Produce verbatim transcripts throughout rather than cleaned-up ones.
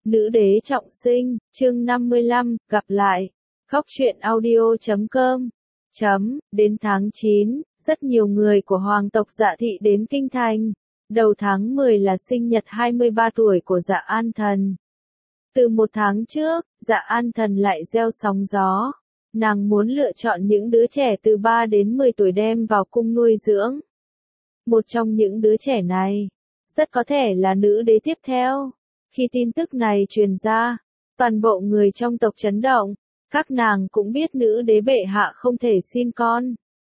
Nữ đế trọng sinh, chương năm mươi lăm, gặp lại. Khóc chuyện audio chấm com. Chấm, đến tháng chín, rất nhiều người của hoàng tộc Dạ Thị đến Kinh Thành. Đầu tháng mười là sinh nhật hai mươi ba tuổi của Dạ An Thần. Từ một tháng trước, Dạ An Thần lại gieo sóng gió. Nàng muốn lựa chọn những đứa trẻ từ ba đến mười tuổi đem vào cung nuôi dưỡng. Một trong những đứa trẻ này, rất có thể là nữ đế tiếp theo. Khi tin tức này truyền ra, toàn bộ người trong tộc chấn động, các nàng cũng biết nữ đế bệ hạ không thể sinh con.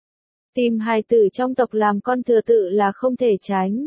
Tìm hài tử trong tộc làm con thừa tự là không thể tránh.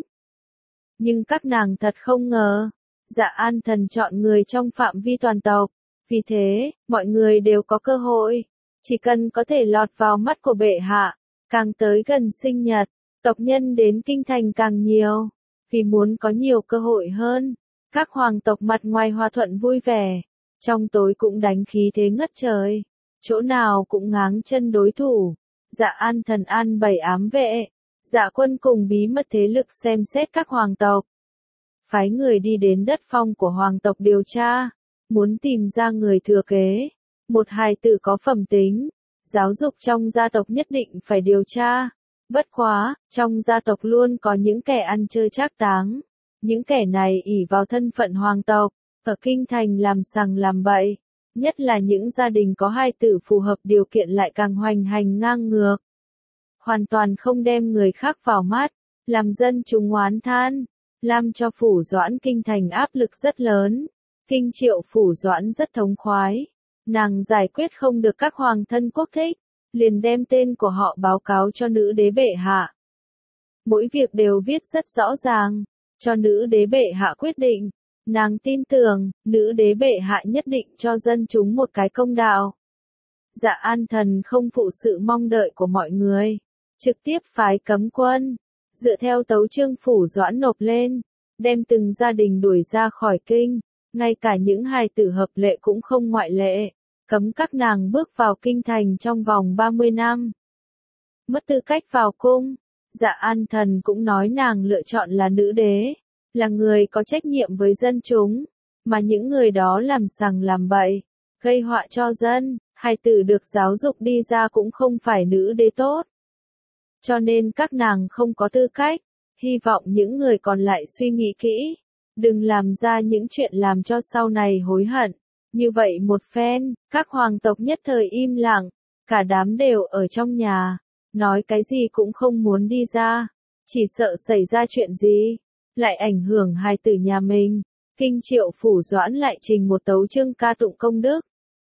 Nhưng các nàng thật không ngờ, Dạ An Thần chọn người trong phạm vi toàn tộc, vì thế, mọi người đều có cơ hội, chỉ cần có thể lọt vào mắt của bệ hạ, càng tới gần sinh nhật, tộc nhân đến kinh thành càng nhiều, vì muốn có nhiều cơ hội hơn. Các hoàng tộc mặt ngoài hòa thuận vui vẻ, trong tối cũng đánh khí thế ngất trời, chỗ nào cũng ngáng chân đối thủ. Dạ An Thần an bày ám vệ, Dạ Quân cùng bí mật thế lực xem xét các hoàng tộc. Phái người đi đến đất phong của hoàng tộc điều tra, muốn tìm ra người thừa kế, một hài tử có phẩm tính, giáo dục trong gia tộc nhất định phải điều tra. Bất quá, trong gia tộc luôn có những kẻ ăn chơi trác táng. Những kẻ này ỷ vào thân phận hoàng tộc, ở kinh thành làm sằng làm bậy, nhất là những gia đình có hài tử phù hợp điều kiện lại càng hoành hành ngang ngược. Hoàn toàn không đem người khác vào mắt, làm dân chúng oán than, làm cho Phủ Doãn kinh thành áp lực rất lớn. Kinh Triệu Phủ Doãn rất thống khoái, nàng giải quyết không được các hoàng thân quốc thích, liền đem tên của họ báo cáo cho nữ đế bệ hạ. Mỗi việc đều viết rất rõ ràng, cho nữ đế bệ hạ quyết định. Nàng tin tưởng, nữ đế bệ hạ nhất định cho dân chúng một cái công đạo. Dạ An Thần không phụ sự mong đợi của mọi người, trực tiếp phái cấm quân, dựa theo tấu chương Phủ Doãn nộp lên, đem từng gia đình đuổi ra khỏi kinh, ngay cả những hài tử hợp lệ cũng không ngoại lệ, cấm các nàng bước vào kinh thành trong vòng ba mươi năm. Mất tư cách vào cung, Dạ An Thần cũng nói nàng lựa chọn là nữ đế, là người có trách nhiệm với dân chúng, mà những người đó làm sằng làm bậy, gây họa cho dân, hài tử được giáo dục đi ra cũng không phải nữ đế tốt. Cho nên các nàng không có tư cách, hy vọng những người còn lại suy nghĩ kỹ, đừng làm ra những chuyện làm cho sau này hối hận. Như vậy một phen, các hoàng tộc nhất thời im lặng, cả đám đều ở trong nhà, nói cái gì cũng không muốn đi ra, chỉ sợ xảy ra chuyện gì, lại ảnh hưởng hài tử nhà mình. Kinh Triệu Phủ Doãn lại trình một tấu chương ca tụng công đức.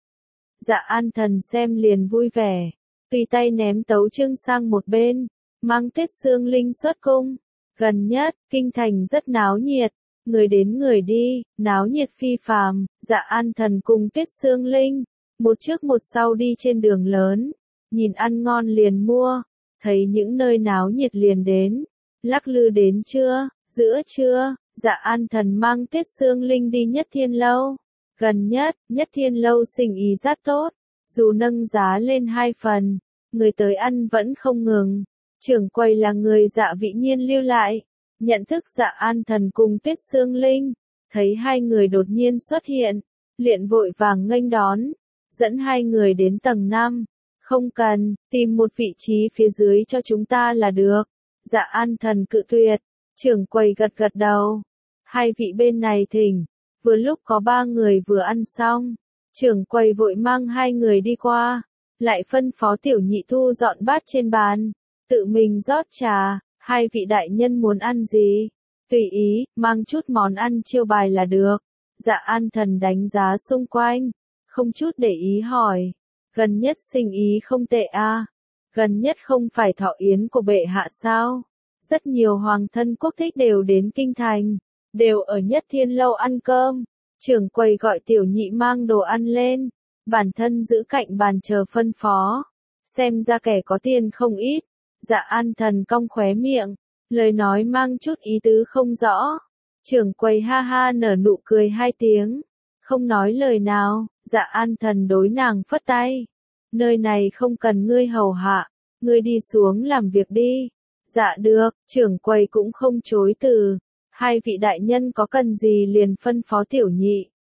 Dạ An Thần xem liền vui vẻ, tùy tay ném tấu chương sang một bên, mang Tuyết Xương Linh xuất cung. Gần nhất, kinh thành rất náo nhiệt, người đến người đi, náo nhiệt phi phàm. Dạ An Thần cùng Tuyết Xương Linh, một trước một sau đi trên đường lớn, nhìn ăn ngon liền mua, thấy những nơi náo nhiệt liền đến. Lắc lư đến trưa, giữa trưa, Dạ An Thần mang Tuyết Xương Linh đi Nhất Thiên Lâu. Gần nhất, Nhất Thiên Lâu sinh ý rất tốt, dù nâng giá lên hai phần, người tới ăn vẫn không ngừng. Trưởng quầy là người Dạ Vĩ Nhiên lưu lại, nhận thức Dạ An Thần cùng Tuyết Xương Linh, thấy hai người đột nhiên xuất hiện, liền vội vàng nghênh đón, dẫn hai người đến tầng năm. Không cần, tìm một vị trí phía dưới cho chúng ta là được. Dạ An Thần cự tuyệt, trưởng quầy gật gật đầu. Hai vị bên này thỉnh, vừa lúc có ba người vừa ăn xong, trưởng quầy vội mang hai người đi qua, lại phân phó Tiểu Nhị thu dọn bát trên bàn, tự mình rót trà. Hai vị đại nhân muốn ăn gì? Tùy ý, mang chút món ăn chiêu bài là được. Dạ An Thần đánh giá xung quanh, không chút để ý hỏi. Gần nhất sinh ý không tệ à? Gần nhất không phải thọ yến của bệ hạ sao? Rất nhiều hoàng thân quốc thích đều đến kinh thành, đều ở Nhất Thiên Lâu ăn cơm. Trưởng quầy gọi Tiểu Nhị mang đồ ăn lên, bản thân giữ cạnh bàn chờ phân phó. Xem ra kẻ có tiền không ít. Dạ An Thần cong khóe miệng, lời nói mang chút ý tứ không rõ. Trưởng quầy ha ha nở nụ cười hai tiếng, không nói lời nào. Dạ An Thần đối nàng phất tay, nơi này không cần ngươi hầu hạ, ngươi đi xuống làm việc đi. Dạ được, trưởng quầy cũng không chối từ. Hai vị đại nhân có cần gì liền phân phó Tiểu Nhị.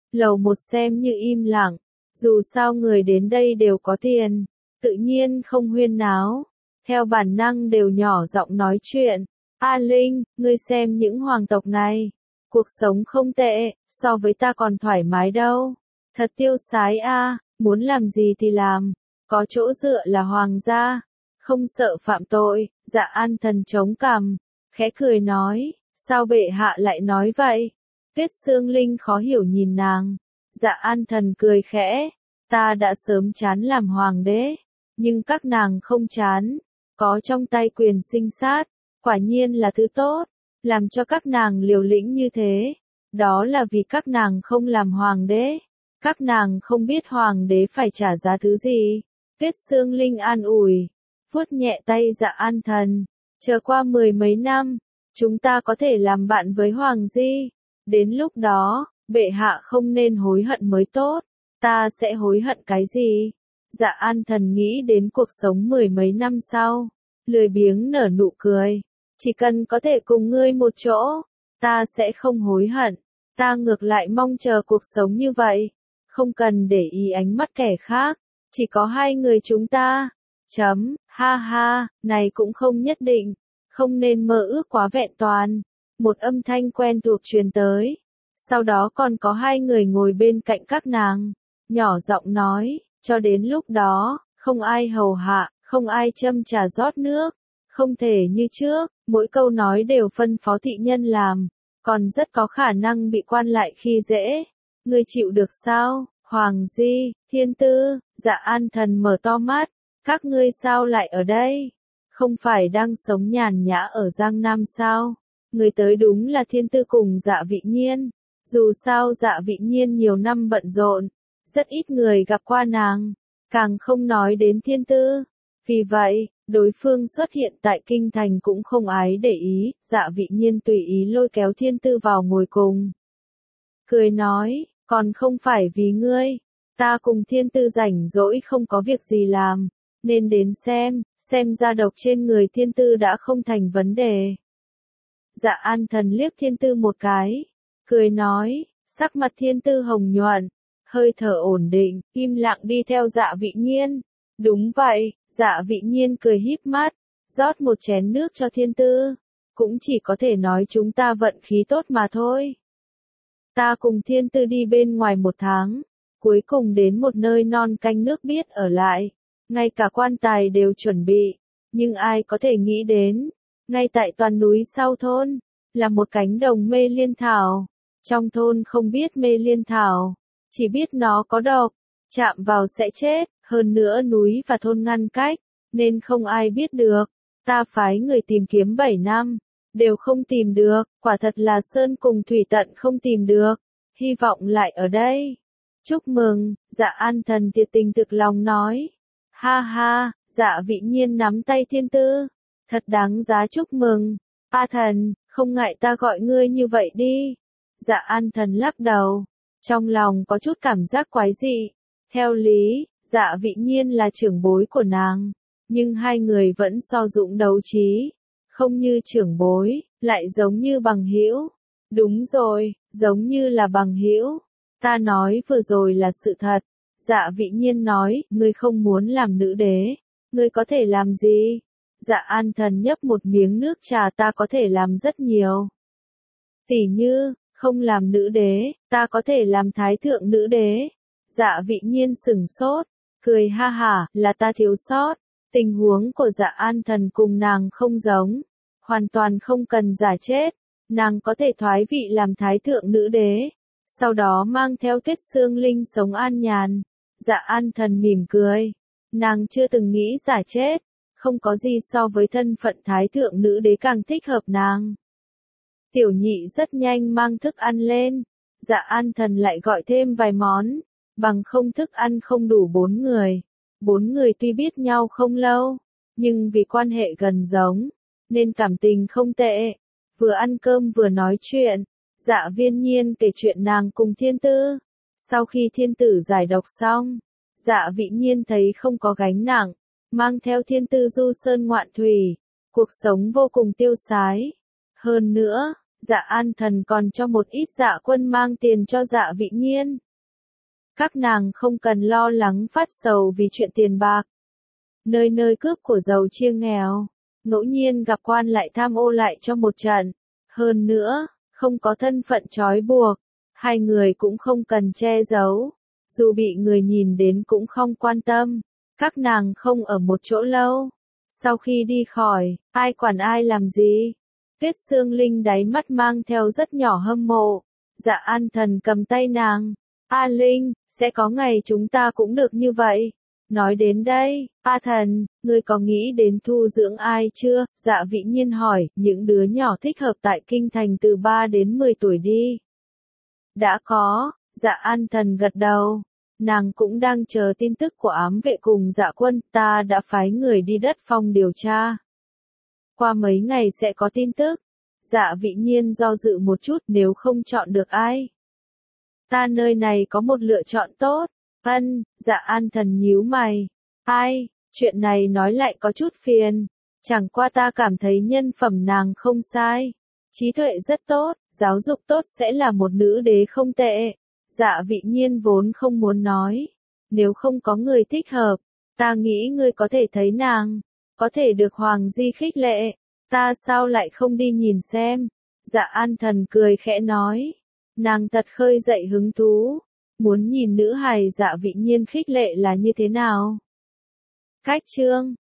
Lầu một xem như im lặng, dù sao người đến đây đều có tiền, tự nhiên không huyên náo, theo bản năng đều nhỏ giọng nói chuyện. A Linh, ngươi xem những hoàng tộc này, cuộc sống không tệ, so với ta còn thoải mái đâu. Thật tiêu sái a, muốn làm gì thì làm, có chỗ dựa là hoàng gia, không sợ phạm tội. Dạ An Thần chống cằm, khẽ cười nói, sao bệ hạ lại nói vậy? Tuyết Sương Linh khó hiểu nhìn nàng. Dạ An Thần cười khẽ, ta đã sớm chán làm hoàng đế, nhưng các nàng không chán, có trong tay quyền sinh sát, quả nhiên là thứ tốt, làm cho các nàng liều lĩnh như thế, đó là vì các nàng không làm hoàng đế, các nàng không biết hoàng đế phải trả giá thứ gì. Tuyết Sương Linh an ủi, vuốt nhẹ tay Dạ An Thần, chờ qua mười mấy năm, chúng ta có thể làm bạn với hoàng di, đến lúc đó, bệ hạ không nên hối hận mới tốt. Ta sẽ hối hận cái gì? Dạ An Thần nghĩ đến cuộc sống mười mấy năm sau, lười biếng nở nụ cười. Chỉ cần có thể cùng ngươi một chỗ, ta sẽ không hối hận. Ta ngược lại mong chờ cuộc sống như vậy, không cần để ý ánh mắt kẻ khác, chỉ có hai người chúng ta. Chấm, ha ha, này cũng không nhất định, không nên mơ ước quá vẹn toàn. Một âm thanh quen thuộc truyền tới, sau đó còn có hai người ngồi bên cạnh các nàng, nhỏ giọng nói, cho đến lúc đó, không ai hầu hạ, không ai châm trà rót nước, không thể như trước, mỗi câu nói đều phân phó thị nhân làm, còn rất có khả năng bị quan lại khi dễ. Ngươi chịu được sao? Hoàng Di, Thiên Tư, Dạ An Thần mở to mắt, các ngươi sao lại ở đây? Không phải đang sống nhàn nhã ở Giang Nam sao? Người tới đúng là Thiên Tư cùng Dạ Vị Nhiên. Dù sao Dạ Vị Nhiên nhiều năm bận rộn, rất ít người gặp qua nàng, càng không nói đến Thiên Tư. Vì vậy, đối phương xuất hiện tại kinh thành cũng không ái để ý, Dạ Vị Nhiên tùy ý lôi kéo Thiên Tư vào ngồi cùng. Cười nói, còn không phải vì ngươi, ta cùng Thiên Tư rảnh rỗi không có việc gì làm, nên đến xem, xem ra độc trên người Thiên Tư đã không thành vấn đề. Dạ An Thần liếc Thiên Tư một cái, cười nói, sắc mặt Thiên Tư hồng nhuận, hơi thở ổn định, im lặng đi theo Dạ Vị Nhiên. Đúng vậy, Dạ Vị Nhiên cười híp mắt, rót một chén nước cho Thiên Tư, cũng chỉ có thể nói chúng ta vận khí tốt mà thôi. Ta cùng Thiên Tư đi bên ngoài một tháng, cuối cùng đến một nơi non canh nước biết ở lại, ngay cả quan tài đều chuẩn bị, nhưng ai có thể nghĩ đến, ngay tại toàn núi sau thôn, là một cánh đồng mê liên thảo. Trong thôn không biết mê liên thảo, chỉ biết nó có độc, chạm vào sẽ chết, hơn nữa núi và thôn ngăn cách, nên không ai biết được. Ta phái người tìm kiếm bảy năm, đều không tìm được, quả thật là sơn cùng thủy tận không tìm được, hy vọng lại ở đây. Chúc mừng, Dạ An Thần thiệt tình thực lòng nói. Ha ha, Dạ Vị Nhiên nắm tay Thiên Tư, thật đáng giá chúc mừng. A Thần, không ngại ta gọi ngươi như vậy đi. Dạ An Thần lắc đầu, trong lòng có chút cảm giác quái dị. Theo lý, Dạ Vị Nhiên là trưởng bối của nàng, nhưng hai người vẫn so dũng đấu trí, không như trưởng bối, lại giống như bằng hữu. Đúng rồi, giống như là bằng hữu. Ta nói vừa rồi là sự thật. Dạ Vị Nhiên nói, ngươi không muốn làm nữ đế, ngươi có thể làm gì? Dạ An Thần nhấp một miếng nước trà, ta có thể làm rất nhiều. Tỉ như, không làm nữ đế, ta có thể làm thái thượng nữ đế. Dạ Vị Nhiên sửng sốt, cười ha hả, là ta thiếu sót. Tình huống của Dạ An Thần cùng nàng không giống, hoàn toàn không cần giả chết, nàng có thể thoái vị làm thái thượng nữ đế, sau đó mang theo Tuyết Sương Linh sống an nhàn. Dạ An Thần mỉm cười, nàng chưa từng nghĩ giả chết, không có gì so với thân phận thái thượng nữ đế càng thích hợp nàng. Tiểu nhị rất nhanh mang thức ăn lên, Dạ An Thần lại gọi thêm vài món, bằng không thức ăn không đủ bốn người. Bốn người tuy biết nhau không lâu, nhưng vì quan hệ gần giống, nên cảm tình không tệ. Vừa ăn cơm vừa nói chuyện, Dạ Viên Nhiên kể chuyện nàng cùng Thiên Tư. Sau khi Thiên Tử giải độc xong, Dạ Vị Nhiên thấy không có gánh nặng, mang theo Thiên Tư du sơn ngoạn thủy, cuộc sống vô cùng tiêu sái. Hơn nữa, Dạ An Thần còn cho một ít Dạ Quân mang tiền cho Dạ Vị Nhiên. Các nàng không cần lo lắng phát sầu vì chuyện tiền bạc. Nơi nơi cướp của giàu chia nghèo, ngẫu nhiên gặp quan lại tham ô lại cho một trận. Hơn nữa, không có thân phận trói buộc, hai người cũng không cần che giấu. Dù bị người nhìn đến cũng không quan tâm. Các nàng không ở một chỗ lâu. Sau khi đi khỏi, ai quản ai làm gì? Tuyết Sương Linh đáy mắt mang theo rất nhỏ hâm mộ. Dạ An Thần cầm tay nàng. A Linh, sẽ có ngày chúng ta cũng được như vậy. Nói đến đây, A Thần, ngươi có nghĩ đến thu dưỡng ai chưa? Dạ Vị Nhiên hỏi, những đứa nhỏ thích hợp tại kinh thành từ ba đến mười tuổi đi. Đã có, Dạ An Thần gật đầu. Nàng cũng đang chờ tin tức của ám vệ cùng Dạ Quân, ta đã phái người đi đất phong điều tra. Qua mấy ngày sẽ có tin tức. Dạ Vị Nhiên do dự một chút, nếu không chọn được ai. Ta nơi này có một lựa chọn tốt. Ân, Dạ An Thần nhíu mày. Ai, chuyện này nói lại có chút phiền. Chẳng qua ta cảm thấy nhân phẩm nàng không sai. Trí tuệ rất tốt, giáo dục tốt sẽ là một nữ đế không tệ. Dạ Vị Nhiên vốn không muốn nói. Nếu không có người thích hợp, ta nghĩ ngươi có thể thấy nàng. Có thể được Hoàng Di khích lệ. Ta sao lại không đi nhìn xem. Dạ An Thần cười khẽ nói. Nàng thật khơi dậy hứng thú. Muốn nhìn nữ hài Dạ Vị Nhiên khích lệ là như thế nào. Cách chương